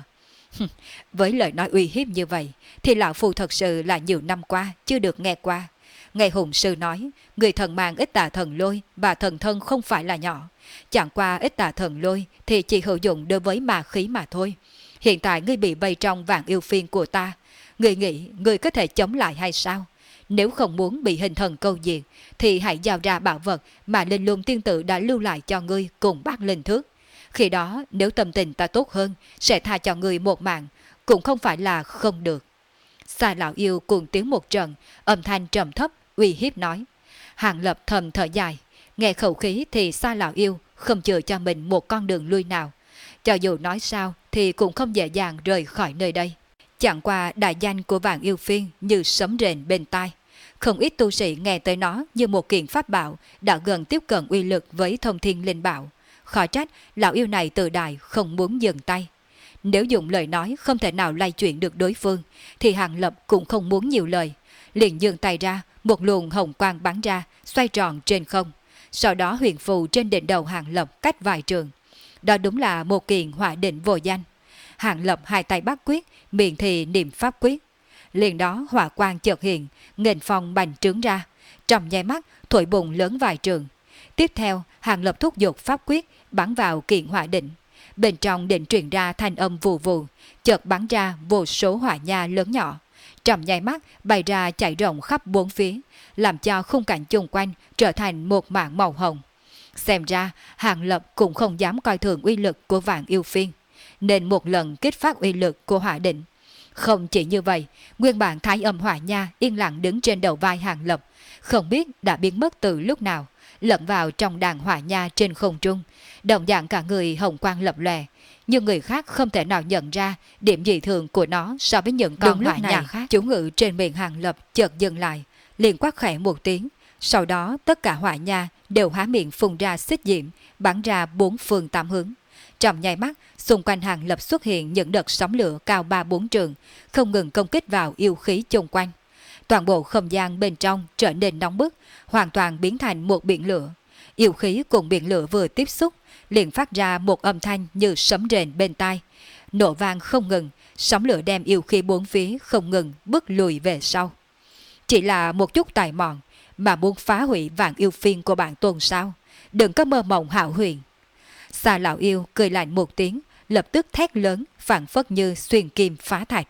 Với lời nói uy hiếp như vậy, thì lão phu thật sự là nhiều năm qua chưa được nghe qua. Nghe hùng sư nói, người thần mang ít tà thần lôi và thần thân không phải là nhỏ. Chẳng qua ít tà thần lôi thì chỉ hữu dụng đối với ma khí mà thôi. Hiện tại ngươi bị vây trong vạn yêu phiên của ta. Ngươi nghĩ ngươi có thể chống lại hay sao? Nếu không muốn bị hình thần câu diệt, thì hãy giao ra bảo vật mà Linh Lung tiên tử đã lưu lại cho ngươi cùng bác linh thước. Khi đó nếu tâm tình ta tốt hơn, sẽ tha cho ngươi một mạng, cũng không phải là không được. Sa lão yêu cuồng tiếng một trận, âm thanh trầm thấp, uy hiếp nói. Hàng Lập thầm thở dài, nghe khẩu khí thì Sa lão yêu không chừa cho mình một con đường lui nào. Cho dù nói sao thì cũng không dễ dàng rời khỏi nơi đây. Chẳng qua đại danh của vạn yêu phiên như sấm rền bên tai. Không ít tu sĩ nghe tới nó như một kiện pháp bảo đã gần tiếp cận uy lực với thông thiên linh bảo. Khó trách lão yêu này từ đại không muốn dừng tay. Nếu dùng lời nói không thể nào lay chuyển được đối phương, thì Hàng Lập cũng không muốn nhiều lời. Liền giương tay ra, một luồng hồng quang bắn ra, xoay tròn trên không. Sau đó huyền phù trên đỉnh đầu Hàng Lập cách vài trường. Đó đúng là một kiện hỏa định vô danh. Hàng Lập hai tay bắt quyết, miệng thì niệm pháp quyết. Liền đó hỏa quang chợt hiện, nghênh phong bành trướng ra, trong nháy mắt thổi bùng lớn vài trường. Tiếp theo, Hàng Lập thúc giục pháp quyết bắn vào kiện hỏa định. Bên trong định truyền ra thanh âm vù vù, chợt bắn ra vô số hỏa nha lớn nhỏ. Trong nháy mắt bay ra chạy rộng khắp bốn phía, làm cho khung cảnh chung quanh trở thành một mảng màu hồng. Xem ra Hàng Lập cũng không dám coi thường uy lực của vạn yêu phiên, nên một lần kích phát uy lực của hỏa định. Không chỉ như vậy, nguyên bản thái âm hỏa nha yên lặng đứng trên đầu vai Hàng Lập, không biết đã biến mất từ lúc nào, lẫn vào trong đàn hỏa nha trên không trung, đồng dạng cả người hồng quang lập lòe, nhưng người khác không thể nào nhận ra điểm dị thường của nó so với những con hỏa nha khác. Chú ngự trên miệng Hàng Lập chợt dừng lại, liền quát khẽ một tiếng, sau đó tất cả hỏa nha đều há miệng phun ra xích diễm, bắn ra bốn phương tám hướng. Trong nháy mắt, xung quanh Hàng Lập xuất hiện những đợt sóng lửa cao 3-4 trường, không ngừng công kích vào yêu khí chung quanh. Toàn bộ không gian bên trong trở nên nóng bức, hoàn toàn biến thành một biển lửa. Yêu khí cùng biển lửa vừa tiếp xúc, liền phát ra một âm thanh như sấm rền bên tai. Nổ vang không ngừng, sóng lửa đem yêu khí bốn phía không ngừng bước lùi về sau. Chỉ là một chút tài mọn mà muốn phá hủy vạn yêu phiên của bạn Tôn sao? Đừng có mơ mộng hão huyền. Sa lão yêu cười lạnh một tiếng, lập tức thét lớn, phảng phất như xuyên kim phá thạch.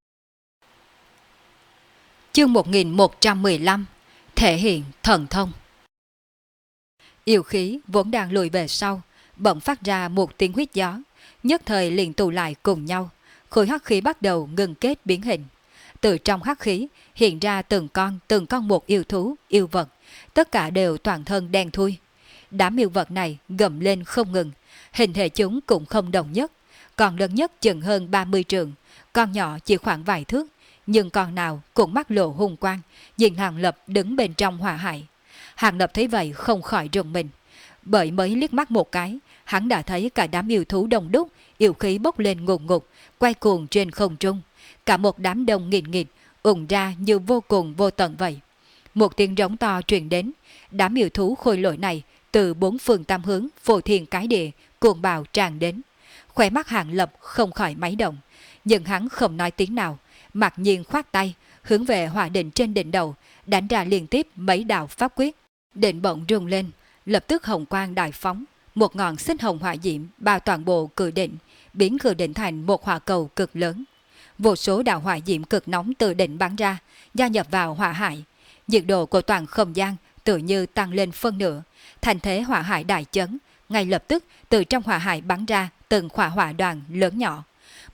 Chương 1115, thể hiện thần thông. Yêu khí vốn đang lùi về sau, bỗng phát ra một tiếng huýt gió, nhất thời liền tụ lại cùng nhau, khối hắc khí bắt đầu ngừng kết biến hình. Từ trong hắc khí hiện ra từng con một yêu thú, yêu vật, tất cả đều toàn thân đen thui. Đám yêu vật này gầm lên không ngừng, hình thể chúng cũng không đồng nhất, còn lớn nhất chừng hơn 30 trượng, con nhỏ chỉ khoảng vài thước, nhưng con nào cũng mắt lộ hung quang, nhìn Hàng Lập đứng bên trong hỏa hải. Hàng Lập thấy vậy không khỏi rùng mình, bởi mới liếc mắt một cái, hắn đã thấy cả đám yêu thú đông đúc, yêu khí bốc lên ngùn ngụt, quay cuồng trên không trung, cả một đám đông nghìn nghịt, ùn ra như vô cùng vô tận vậy. Một tiếng rống to truyền đến, đám yêu thú khôi lỗi này từ bốn phương tám hướng phô thiên cái địa cuồng bạo tràn đến. Khóe mắt Hàng Lập không khỏi máy động, nhưng hắn không nói tiếng nào, mặc nhiên khoát tay hướng về hỏa định trên đỉnh đầu, đánh ra liên tiếp mấy đạo pháp quyết. Định bỗng rung lên, lập tức hồng quang đại phóng, một ngọn xích hồng hỏa diễm bao toàn bộ cự định, biến cự định thành một hỏa cầu cực lớn. Vô số đạo hỏa diễm cực nóng từ đỉnh bắn ra, gia nhập vào hỏa hải. Nhiệt độ của toàn không gian tự như tăng lên phân nửa, thành thế hỏa hải đại chấn. Ngay lập tức từ trong hỏa hải bắn ra từng hỏa hỏa đoàn lớn nhỏ.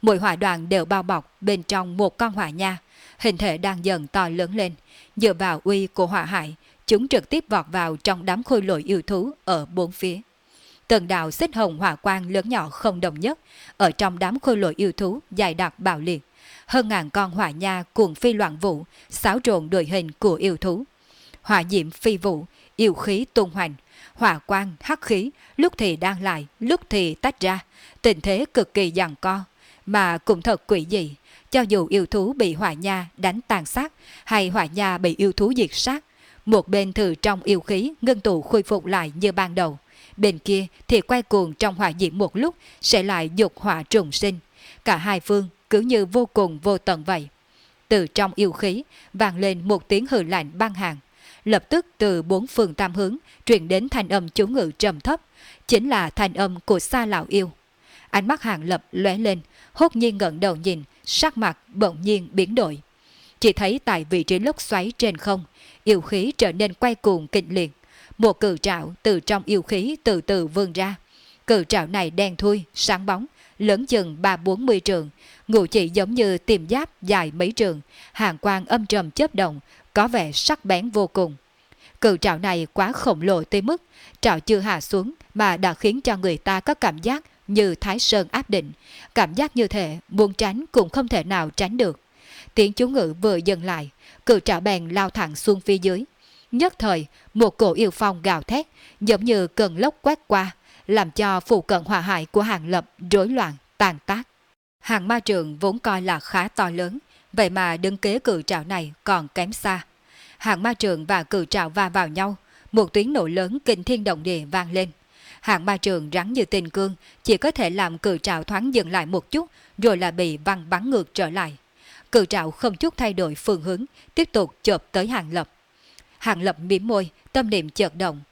Mỗi hỏa đoàn đều bao bọc bên trong một con hỏa nha, hình thể đang dần to lớn lên. Dựa vào uy của hỏa hải, chúng trực tiếp vọt vào trong đám khôi lỗi yêu thú ở bốn phía. Từng đạo xích hồng hỏa quang lớn nhỏ không đồng nhất, ở trong đám khôi lỗi yêu thú dài đặc bạo liệt. Hơn ngàn con hỏa nha cuồng phi loạn vũ, xáo trộn đội hình của yêu thú. Hỏa diễm phi vũ, yêu khí tung hoành, hỏa quang, hắc khí, lúc thì đang lại, lúc thì tách ra, tình thế cực kỳ giằng co, mà cũng thật quỷ dị. Cho dù yêu thú bị hỏa nha đánh tàn sát, hay hỏa nha bị yêu thú diệt sát, một bên từ trong yêu khí ngưng tụ khôi phục lại như ban đầu, bên kia thì quay cuồng trong hỏa diễm một lúc sẽ lại dục hỏa trùng sinh. Cả hai phương cứ như vô cùng vô tận vậy. Từ trong yêu khí vang lên một tiếng hừ lạnh băng hàng. Lập tức từ bốn phương tam hướng truyền đến thanh âm chú ngữ trầm thấp, chính là thanh âm của Sa lão yêu. Ánh mắt Hàng Lập lóe lên, hốt nhiên ngẩng đầu nhìn, sắc mặt bỗng nhiên biến đổi. Chỉ thấy tại vị trí lốc xoáy trên không, yêu khí trở nên quay cuồng kịch liệt. Một cự trảo từ trong yêu khí từ từ vươn ra. Cự trảo này đen thui, sáng bóng, lớn chừng 3-40 trường, ngụ chỉ giống như tiềm giáp dài mấy trường, hàng quang âm trầm chớp động, có vẻ sắc bén vô cùng. Cự trảo này quá khổng lồ tới mức trảo chưa hạ xuống mà đã khiến cho người ta có cảm giác như Thái Sơn áp định, cảm giác như thể muốn tránh cũng không thể nào tránh được. Tiếng chú ngữ vừa dừng lại, cự trảo bèn lao thẳng xuống phía dưới. Nhất thời, một cổ yêu phong gào thét, giống như cơn lốc quét qua, làm cho phụ cận hỏa hải của Hàng Lập rối loạn, tàn tác. Hàng ma trường vốn coi là khá to lớn, vậy mà đứng kế cự trảo này còn kém xa. Hàng ma trường và cự trảo va vào nhau, một tiếng nổ lớn kinh thiên động địa vang lên. Hàng ma trường rắn như tình cương, chỉ có thể làm cự trảo thoáng dừng lại một chút, rồi là bị văng bắn ngược trở lại. Cự trảo không chút thay đổi phương hướng, tiếp tục chộp tới Hàng Lập. Hàng Lập mỉm môi, tâm niệm chợt động.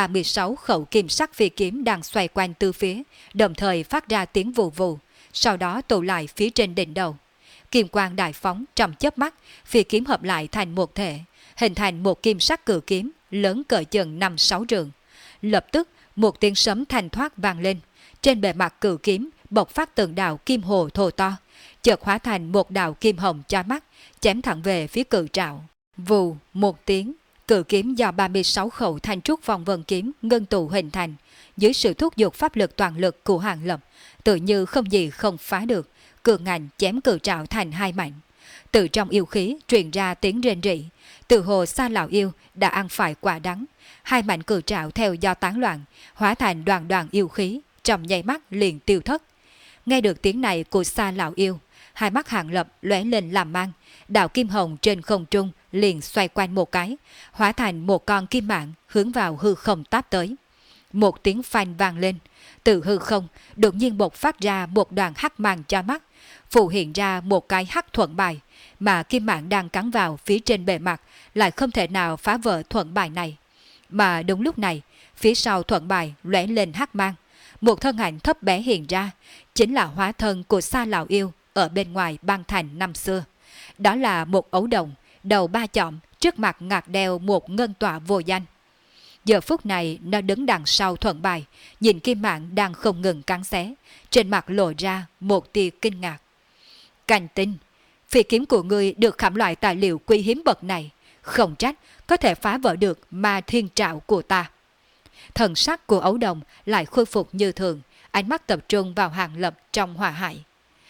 36 khẩu kim sắc phi kiếm đang xoay quanh từ phía, đồng thời phát ra tiếng vù vù, sau đó tụ lại phía trên đỉnh đầu. Kim quang đại phóng trong chớp mắt, phi kiếm hợp lại thành một thể, hình thành một kim sắc cự kiếm lớn cỡ chừng 5-6 trượng. Lập tức, một tiếng sấm thanh thoát vang lên, trên bề mặt cự kiếm bộc phát từng đạo kim hồ thô to, chợt hóa thành một đạo kim hồng chói mắt, chém thẳng về phía cự trảo. Vù một tiếng, cự kiếm do 36 khẩu thanh trúc phong vân kiếm ngân tụ hình thành, dưới sự thúc giục pháp lực toàn lực của Hàng Lập, tự như không gì không phá được, cường ngạnh chém cự trảo thành hai mảnh. Từ trong yêu khí truyền ra tiếng rên rỉ, từ hồ Sa lão yêu đã ăn phải quả đắng, hai mảnh cự trảo theo do tán loạn, hóa thành đoàn đoàn yêu khí, trong nháy mắt liền tiêu thất. Nghe được tiếng này của Sa lão yêu, hai mắt Hàng Lập lóe lên làm mang, đạo kim hồng trên không trung liền xoay quanh một cái, hóa thành một con kim mạng hướng vào hư không táp tới. Một tiếng phanh vang lên, từ hư không đột nhiên bộc phát ra một đoàn hắc mang cho mắt, phù hiện ra một cái hắc thuận bài, mà kim mạng đang cắn vào phía trên bề mặt lại không thể nào phá vỡ thuận bài này. Mà đúng lúc này, phía sau thuận bài lóe lên hắc mang, một thân ảnh thấp bé hiện ra, chính là hóa thân của Sa lão yêu ở bên ngoài băng thành năm xưa. Đó là một ấu đồng, đầu ba chọm, trước mặt ngạc đeo một ngân tọa vô danh. Giờ phút này nó đứng đằng sau thuận bài, nhìn kim mạng đang không ngừng cắn xé, trên mặt lộ ra một tia kinh ngạc. Cảnh tinh, phi kiếm của ngươi được khảm loại tài liệu quý hiếm bậc này, không trách có thể phá vỡ được ma thiên trảo của ta. Thần sắc của ấu đồng lại khôi phục như thường, ánh mắt tập trung vào Hàng Lập trong hỏa hải.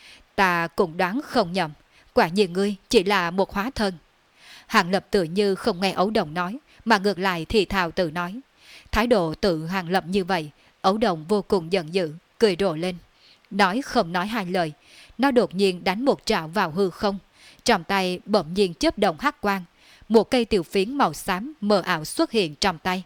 Ta cũng đoán không nhầm, quả nhiên ngươi chỉ là một hóa thân. Hàng Lập tự như không nghe ấu đồng nói, mà ngược lại thì thào tự nói. Thái độ tự Hàng Lập như vậy, ấu đồng vô cùng giận dữ, cười rộ lên. Nói không nói hai lời, nó đột nhiên đánh một trảo vào hư không, trong tay bỗng nhiên chớp động hắc quang, một cây tiểu phiến màu xám mờ ảo xuất hiện trong tay.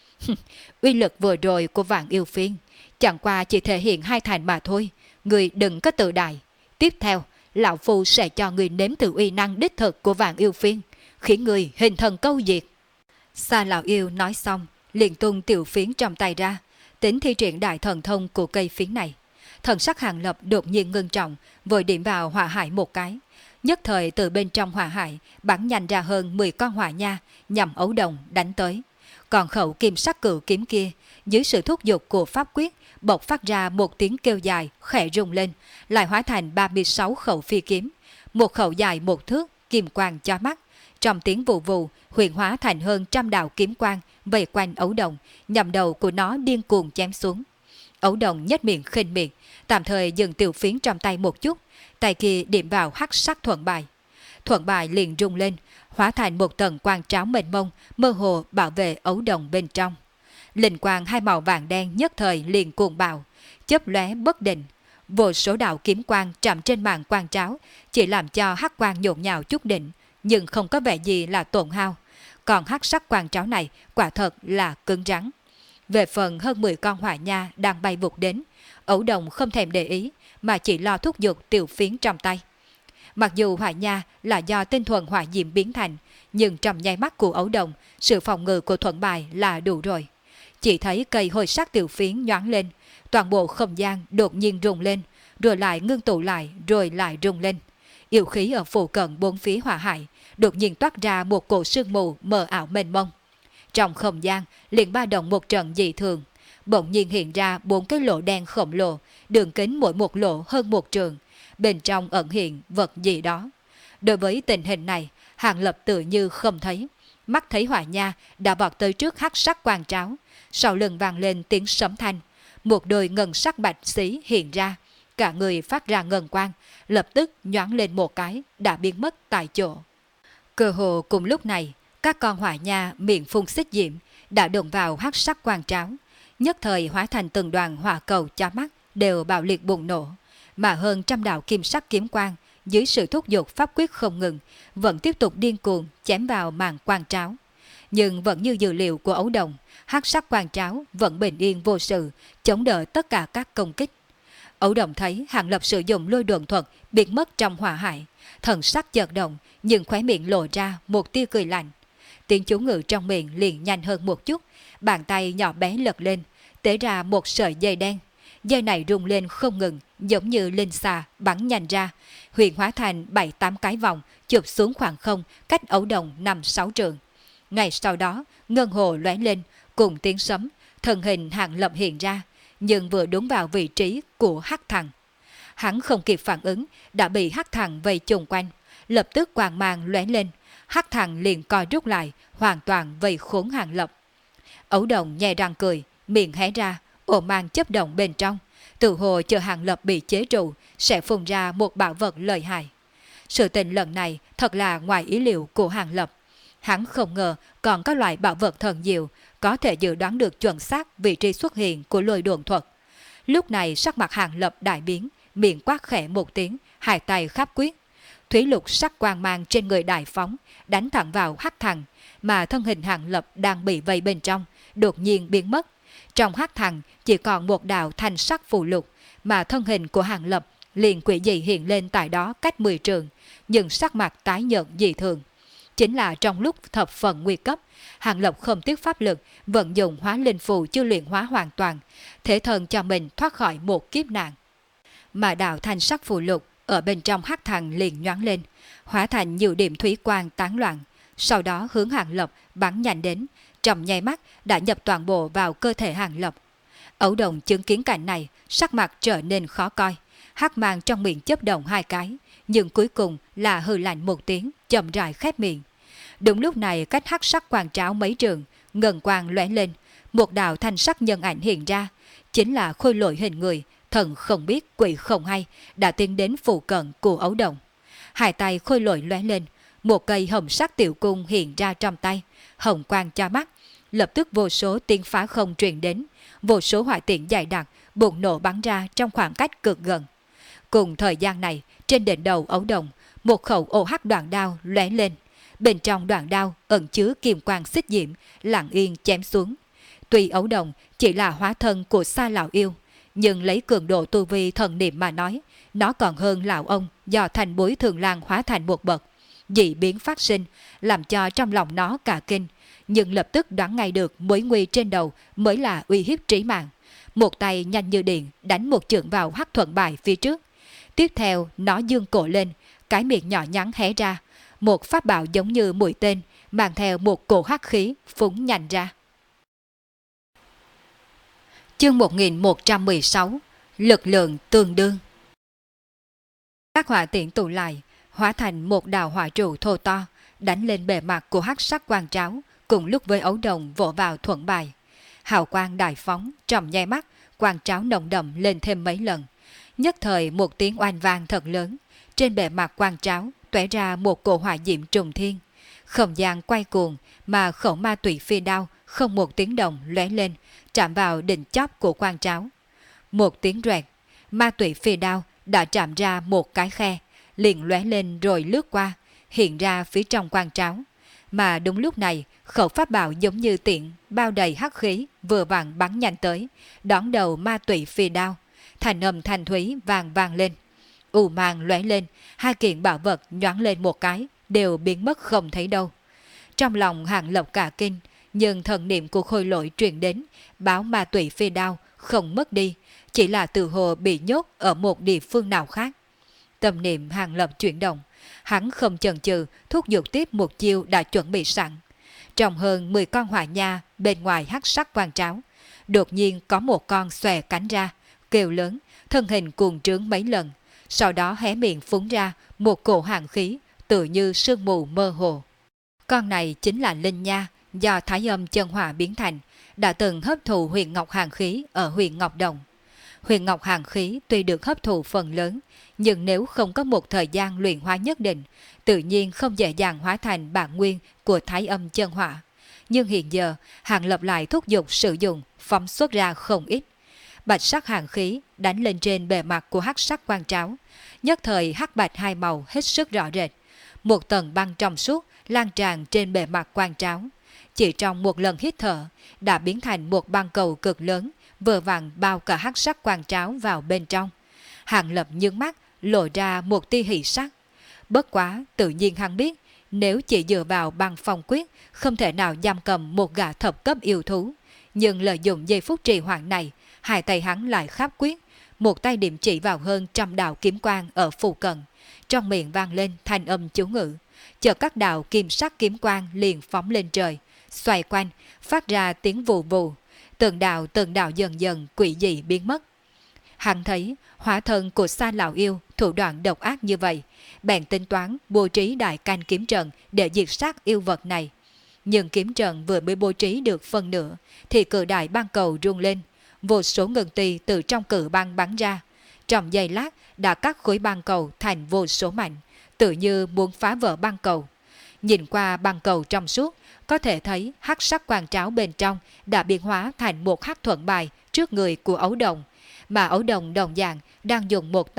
Uy lực vừa rồi của Vạn Yêu Phiên chẳng qua chỉ thể hiện hai thành mà thôi, người đừng có tự đại. Tiếp theo, lão phu sẽ cho người nếm thử uy năng đích thực của Vạn Yêu Phiên, khiến người hình thần câu diệt. Sa lão yêu nói xong, liền tung tiểu phiến trong tay ra, tính thi triển đại thần thông của cây phiến này. Thần sắc Hàng Lập đột nhiên ngưng trọng, vội điểm vào hỏa hải một cái. Nhất thời từ bên trong hỏa hải bắn nhanh ra hơn 10 con hỏa nha nhằm ấu đồng đánh tới. Còn khẩu kim sắc cự kiếm kia, dưới sự thúc giục của pháp quyết, bộc phát ra một tiếng kêu dài, khẽ rung lên, lại hóa thành 36 khẩu phi kiếm. Một khẩu dài 1 thước, kim quang chói mắt. Trong tiếng vù vù, huyền hóa thành hơn 100 đạo kiếm quang vây quanh ấu đồng, nhằm đầu của nó điên cuồng chém xuống. Ấu đồng nhếch miệng khinh miệt, tạm thời dừng tiểu phiến trong tay một chút, tay kia điểm vào hắc sắc thuận bài. Thuận bài liền rung lên, hóa thành một tầng quang tráo mênh mông, mơ hồ bảo vệ ấu đồng bên trong. Linh quang hai màu vàng đen nhất thời liền cuồng bạo, chớp lóe bất định. Vô số đạo kiếm quang chạm trên màn quang tráo, chỉ làm cho hắc quang nhộn nhạo chút đỉnh, nhưng không có vẻ gì là tổn hao. Còn hắc sắc quang tráo này quả thật là cứng rắn. Về phần hơn 10 con hỏa nha đang bay vụt đến, ấu đồng không thèm để ý, mà chỉ lo thúc giục tiểu phiến trong tay. Mặc dù hỏa nha là do tinh thuần hỏa diệm biến thành, nhưng trong nháy mắt của ấu đồng, sự phòng ngự của thuận bài là đủ rồi. Chỉ thấy cây hồi sắc tiểu phiến nhoáng lên, toàn bộ không gian đột nhiên rung lên, rồi lại ngưng tụ lại, rồi lại rung lên. Yêu khí ở phụ cận bốn phía hỏa hải, đột nhiên toát ra một cổ sương mù mờ ảo mênh mông. Trong không gian liền ba động một trận dị thường, bỗng nhiên hiện ra 4 cái lỗ đen khổng lồ, đường kính mỗi một lỗ hơn 1 trường, bên trong ẩn hiện vật gì đó. Đối với tình hình này, Hàng Lập tự như không thấy, mắt thấy hỏa nha đã vọt tới trước hắc sắc quang tráo, sau lưng vang lên tiếng sấm thanh, một đôi ngân sắc bạch xí hiện ra, cả người phát ra ngân quang, lập tức nhoáng lên một cái, đã biến mất tại chỗ. Cơ hồ cùng lúc này, các con hỏa nha miệng phun xích diệm đã đụng vào hắc sắc quang tráo, nhất thời hóa thành từng đoàn hỏa cầu chói mắt đều bạo liệt bùng nổ, mà hơn 100 đạo kim sắc kiếm quang dưới sự thúc giục pháp quyết không ngừng vẫn tiếp tục điên cuồng chém vào màn quang tráo. Nhưng vẫn như dự liệu của ấu đồng, hắc sắc quang tráo vẫn bình yên vô sự, chống đỡ tất cả các công kích. Ấu đồng thấy Hàng Lập sử dụng lôi độn thuật biến mất trong hỏa hải, thần sắc chợt động, nhưng khóe miệng lộ ra một tia cười lạnh. Tiếng chú ngữ trong miệng liền nhanh hơn một chút, bàn tay nhỏ bé lật lên, tế ra một sợi dây đen. Dây này rung lên không ngừng, giống như linh xà bắn nhanh ra, huyền hóa thành 7-8 cái vòng chụp xuống khoảng không cách ấu đồng 5-6 trường. Ngay sau đó, ngân hồ lóe lên, cùng tiếng sấm, thân hình Hàng Lập hiện ra, nhưng vừa đúng vào vị trí của hắc thằng. Hắn không kịp phản ứng, đã bị hắc thằng vây chung quanh, lập tức quang mang lóe lên, hắc thằng liền co rút lại, hoàn toàn vây khốn Hàng Lập. Ấu đồng nhè răng cười, miệng hé ra, ồ mang chấp động bên trong, tự hồ chờ Hàng Lập bị chế trụ sẽ phun ra một bảo vật lợi hại. Sự tình lần này thật là ngoài ý liệu của Hàng Lập. Hắn không ngờ còn có loại bảo vật thần diệu có thể dự đoán được chuẩn xác vị trí xuất hiện của lôi độn thuật. Lúc này sắc mặt Hàng Lập đại biến, miệng quát khẽ một tiếng, hai tay khắp quyết. Thủy lục sắc quang mang trên người đại phóng, đánh thẳng vào hắc thằng, mà thân hình Hàng Lập đang bị vây bên trong, đột nhiên biến mất. Trong hắc thằng chỉ còn một đạo thanh sắc phù lục, mà thân hình của Hàng Lập liền quỷ dị hiện lên tại đó cách 10 trường, nhưng sắc mặt tái nhợt dị thường. Chính là trong lúc thập phần nguy cấp, Hàng Lập không tiếc pháp lực, vận dụng hóa linh phù chưa luyện hóa hoàn toàn, thể thần cho mình thoát khỏi một kiếp nạn. Mà đạo thanh sắc phù lục ở bên trong hắc thằng liền nhoáng lên, hóa thành nhiều điểm thủy quang tán loạn, sau đó hướng Hàng Lập bắn nhanh đến, trong nháy mắt đã nhập toàn bộ vào cơ thể Hàng Lập. Ấu đồng chứng kiến cảnh này, sắc mặt trở nên khó coi, hắc mang trong miệng chớp động 2 cái, nhưng cuối cùng là hừ lạnh một tiếng, chậm rãi khép miệng. Đúng lúc này cách hắc sắc quang tráo mấy trường, ngân quang lóe lên, một đạo thanh sắc nhân ảnh hiện ra, chính là khôi lỗi hình người, thần không biết quỷ không hay, đã tiến đến phụ cận của ấu đồng. Hai tay khôi lỗi lóe lên, một cây hồng sắc tiểu cung hiện ra trong tay, hồng quang cho mắt, lập tức vô số tiếng phá không truyền đến, vô số hỏa tiễn dày đặc bùng nổ bắn ra trong khoảng cách cực gần. Cùng thời gian này, trên đỉnh đầu ấu đồng, một khẩu ô hắc đoạn đao lóe lên, bên trong đoạn đao ẩn chứa kim quang xích diễm, lặng yên chém xuống. Tuy ấu đồng chỉ là hóa thân của Sa lão yêu, nhưng lấy cường độ tu vi thần niệm mà nói, nó còn hơn lão ông do thành bối thường lang hóa thành một bậc. Dị biến phát sinh, làm cho trong lòng nó cả kinh, nhưng lập tức đoán ngay được mối nguy trên đầu mới là uy hiếp trí mạng. Một tay nhanh như điện đánh một chưởng vào hắc thuận bài phía trước. Tiếp theo nó dương cổ lên, cái miệng nhỏ nhắn hé ra, một pháp bảo giống như mũi tên mang theo một cổ hắc khí phúng nhanh ra. Chương 1116. Lực lượng tương đương. Các hỏa tiễn tụ lại, hóa thành một đạo hỏa trụ thô to, đánh lên bề mặt của hắc sắc quang tráo, cùng lúc với ấu đồng vỗ vào thuận bài. Hào quang đại phóng, trong nháy mắt, quang tráo nồng đậm lên thêm mấy lần. Nhất thời một tiếng oanh vang thật lớn, trên bề mặt quang tráo tóe ra một cổ hỏa diệm trùng thiên. Không gian quay cuồng, mà khẩu ma tụy phi đao không một tiếng động lóe lên, chạm vào đỉnh chóp của quang tráo. Một tiếng rẹt, ma tụy phi đao đã chạm ra một cái khe, liền lóe lên rồi lướt qua, hiện ra phía trong quang tráo. Mà đúng lúc này, khẩu pháp bảo giống như tiện, bao đầy hắc khí, vừa vặn bắn nhanh tới, đón đầu ma tụy phi đao. Thành âm thanh thúy vang vang lên. U mang lóe lên, hai kiện bảo vật nhoáng lên một cái, đều biến mất không thấy đâu. Trong lòng Hàng Lập cả kinh, nhưng thần niệm của khôi lỗi truyền đến, báo ma tụy phi đao không mất đi, chỉ là từ hồ bị nhốt ở một địa phương nào khác. Tâm niệm Hàng Lập chuyển động, hắn không chần chừ thúc giục tiếp một chiêu đã chuẩn bị sẵn. Trong hơn 10 con hỏa nha bên ngoài hắc sắc quang tráo, đột nhiên có một con xòe cánh ra, kêu lớn, thân hình cuồng trướng mấy lần, sau đó hé miệng phúng ra một cổ hàn khí, tự như sương mù mơ hồ. Con này chính là linh nha do Thái Âm chân hỏa biến thành, đã từng hấp thụ huyền ngọc hàn khí ở huyền Ngọc Đồng. Huyền ngọc hàn khí tuy được hấp thụ phần lớn, nhưng nếu không có một thời gian luyện hóa nhất định, tự nhiên không dễ dàng hóa thành bản nguyên của Thái Âm chân hỏa. Nhưng hiện giờ, Hàng Lập lại thúc giục sử dụng, phóng xuất ra không ít. Bạch sắc hàn khí đánh lên trên bề mặt của hắc sắc quang tráo, nhất thời hắc bạch hai màu hết sức rõ rệt. Một tầng băng trong suốt lan tràn trên bề mặt quang tráo, chỉ trong một lần hít thở đã biến thành một băng cầu cực lớn, vừa vặn bao cả hắc sắc quang tráo vào bên trong. Hàng Lập nhướng mắt, lộ ra một tia hỉ sắc. Bất quá, tự nhiên hắn biết, nếu chỉ dựa vào băng phong quyết, không thể nào giam cầm một gã thập cấp yêu thú. Nhưng lợi dụng giây phút trì hoãn này, hai tay hắn lại khắp quyết, một tay điểm chỉ vào hơn 100 đạo kiếm quang ở phụ cận, trong miệng vang lên thanh âm chú ngữ. Chợt các đạo kim sắc kiếm quang liền phóng lên trời, xoay quanh, phát ra tiếng vù vù, từng đạo dần dần quỷ dị biến mất. Hắn thấy hóa thân của Sa lão yêu thủ đoạn độc ác như vậy, bèn tính toán bố trí đại canh kiếm trận để diệt sát yêu vật này. Nhưng kiếm trận vừa mới bố trí được phân nửa, thì cự đại băng cầu rung lên, vô số ngân tì từ trong cự băng bắn ra. Trong giây lát đã cắt khối băng cầu thành vô số mảnh, tự như muốn phá vỡ băng cầu. Nhìn qua băng cầu trong suốt, có thể thấy hắc sắc quang tráo bên trong đã biến hóa thành một hắc thuận bài trước người của ấu đồng, mà ấu đồng đồng dạng đang dùng một